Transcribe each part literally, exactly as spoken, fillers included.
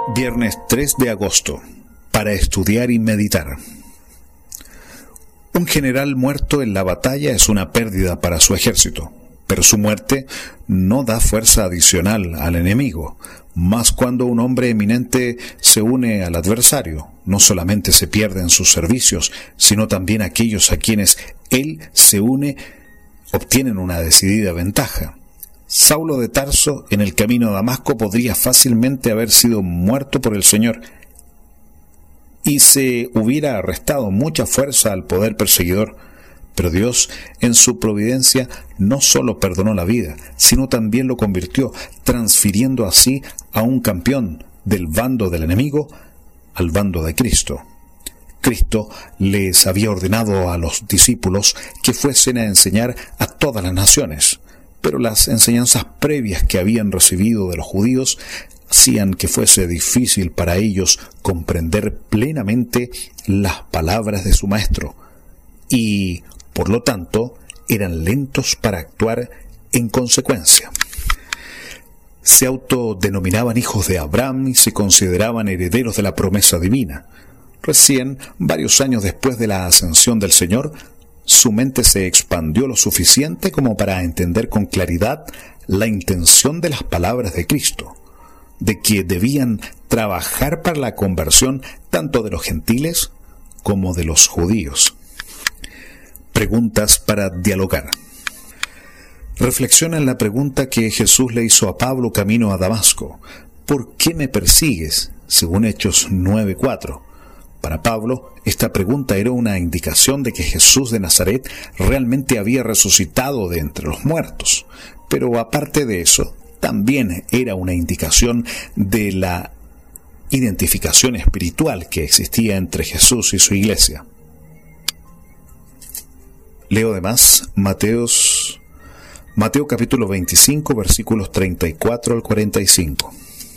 Viernes tres de agosto, para estudiar y meditar. Un general muerto en la batalla es una pérdida para su ejército, pero su muerte no da fuerza adicional al enemigo. Más cuando un hombre eminente se une al adversario, no solamente se pierden sus servicios, sino también aquellos a quienes él se une obtienen una decidida ventaja. Saulo de Tarso, en el camino a Damasco, podría fácilmente haber sido muerto por el Señor, y se hubiera arrestado mucha fuerza al poder perseguidor. Pero Dios, en su providencia, no solo perdonó la vida, sino también lo convirtió, transfiriendo así a un campeón del bando del enemigo al bando de Cristo. Cristo les había ordenado a los discípulos que fuesen a enseñar a todas las naciones, pero las enseñanzas previas que habían recibido de los judíos hacían que fuese difícil para ellos comprender plenamente las palabras de su maestro, y por lo tanto eran lentos para actuar en consecuencia. Se autodenominaban hijos de Abraham y se consideraban herederos de la promesa divina. Recién, varios años después de la ascensión del Señor, su mente se expandió lo suficiente como para entender con claridad la intención de las palabras de Cristo, de que debían trabajar para la conversión tanto de los gentiles como de los judíos. Preguntas para dialogar. Reflexiona en la pregunta que Jesús le hizo a Pablo camino a Damasco: ¿por qué me persigues? Según Hechos nueve cuatro. Para Pablo, esta pregunta era una indicación de que Jesús de Nazaret realmente había resucitado de entre los muertos. Pero aparte de eso, también era una indicación de la identificación espiritual que existía entre Jesús y su iglesia. Leo además Mateos, Mateo capítulo veinticinco, versículos treinta y cuatro al cuarenta y cinco.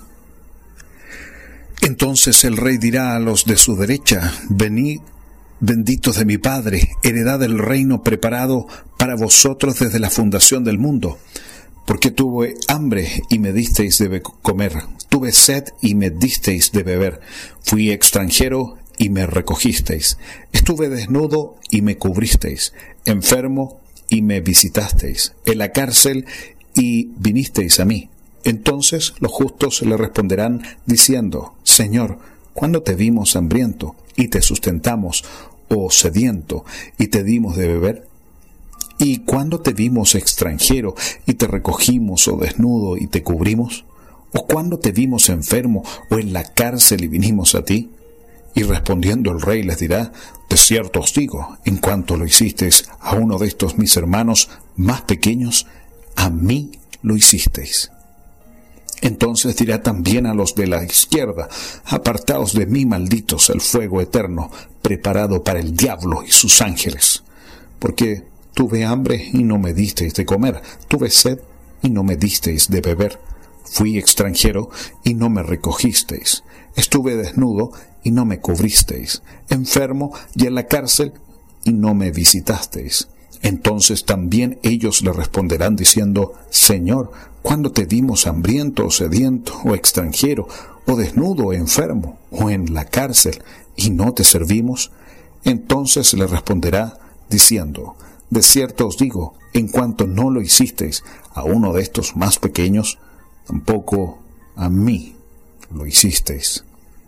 Entonces el rey dirá a los de su derecha: venid, benditos de mi Padre, heredad del reino preparado para vosotros desde la fundación del mundo. Porque tuve hambre y me disteis de comer, tuve sed y me disteis de beber, fui extranjero y me recogisteis, estuve desnudo y me cubristeis, enfermo y me visitasteis, en la cárcel y vinisteis a mí. Entonces los justos le responderán diciendo: Señor, ¿cuándo te vimos hambriento y te sustentamos, o sediento y te dimos de beber? ¿Y cuándo te vimos extranjero y te recogimos, o desnudo y te cubrimos? ¿O cuándo te vimos enfermo o en la cárcel y vinimos a ti? Y respondiendo el rey les dirá: de cierto os digo, en cuanto lo hicisteis a uno de estos mis hermanos más pequeños, a mí lo hicisteis. Entonces dirá también a los de la izquierda: apartaos de mí, malditos, el fuego eterno, preparado para el diablo y sus ángeles. Porque tuve hambre y no me disteis de comer, tuve sed y no me disteis de beber, fui extranjero y no me recogisteis, estuve desnudo y no me cubristeis, enfermo y en la cárcel y no me visitasteis. Entonces también ellos le responderán diciendo: Señor, ¿cuándo te vimos hambriento, o sediento, o extranjero, o desnudo, o enfermo, o en la cárcel, y no te servimos? Entonces le responderá diciendo: de cierto os digo, en cuanto no lo hicisteis a uno de estos más pequeños, tampoco a mí lo hicisteis.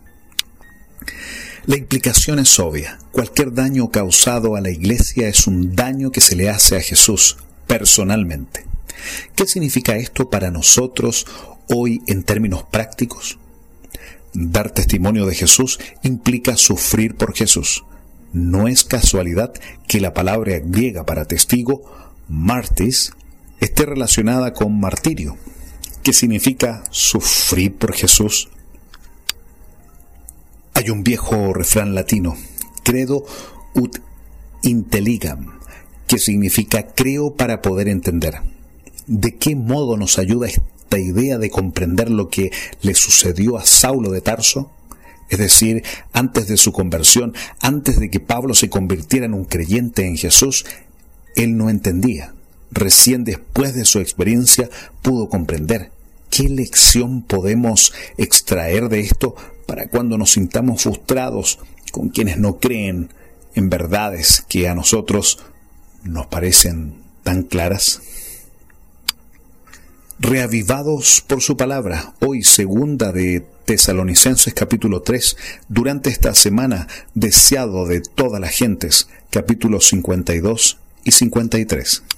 La implicación es obvia. Cualquier daño causado a la iglesia es un daño que se le hace a Jesús personalmente. ¿Qué significa esto para nosotros hoy en términos prácticos? Dar testimonio de Jesús implica sufrir por Jesús. No es casualidad que la palabra griega para testigo, martis, esté relacionada con martirio, que significa sufrir por Jesús. Hay un viejo refrán latino, credo ut intelligam, que significa creo para poder entender. ¿De qué modo nos ayuda esta idea de comprender lo que le sucedió a Saulo de Tarso? Es decir, antes de su conversión, antes de que Pablo se convirtiera en un creyente en Jesús, él no entendía. Recién después de su experiencia pudo comprender ¿qué lección podemos extraer de esto para cuando nos sintamos frustrados con quienes no creen en verdades que a nosotros nos parecen tan claras? Reavivados por su palabra, hoy segunda de Tesalonicenses capítulo tres, durante esta semana, deseado de todas las gentes, capítulos cincuenta y dos y cincuenta y tres.